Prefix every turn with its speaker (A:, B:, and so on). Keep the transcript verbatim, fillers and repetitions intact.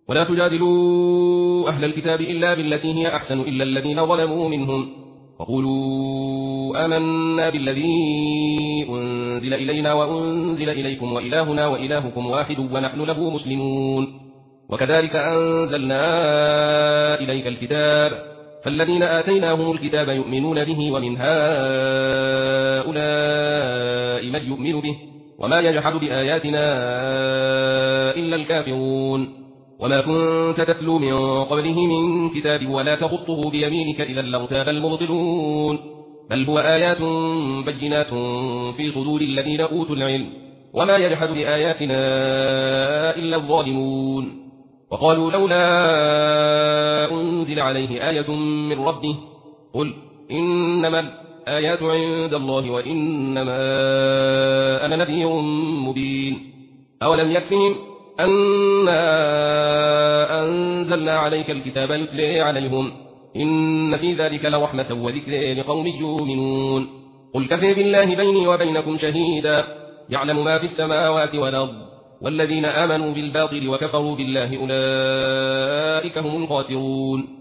A: ولا تجادلوا أهل الكتاب إلا بالتي هي أحسن إلا الذين ظلموا منهم وقولوا آمنا بالذي أنزل إلينا وأنزل إليكم وإلهنا وإلهكم واحد ونحن له مسلمون وكذلك أنزلنا إليك الكتاب فالذين آتيناهم الكتاب يؤمنون به ومن هؤلاء من يؤمن به وما يجحد بآياتنا إلا الكافرون وما كنت تتلو من قبله من كتاب ولا تخطه بيمينك إذا لارتاب المبطلون بل هو آيات بينات في صدور الذين أوتوا العلم وما يجحد بآياتنا إلا الظالمون وقالوا لولا أنزل عليه آية من ربه قل إنما الآيات عند الله وإنما أنا نذير مبين أولم يكفهم أنا أنزلنا عليك الكتاب يتلى عليهم إن في ذلك لرحمة وذكر لقوم يؤمنون قل كفى بالله بيني وبينكم شهيدا يعلم ما في السماوات والأرض والذين آمنوا بالباطل وكفروا بالله أولئك هم الخاسرون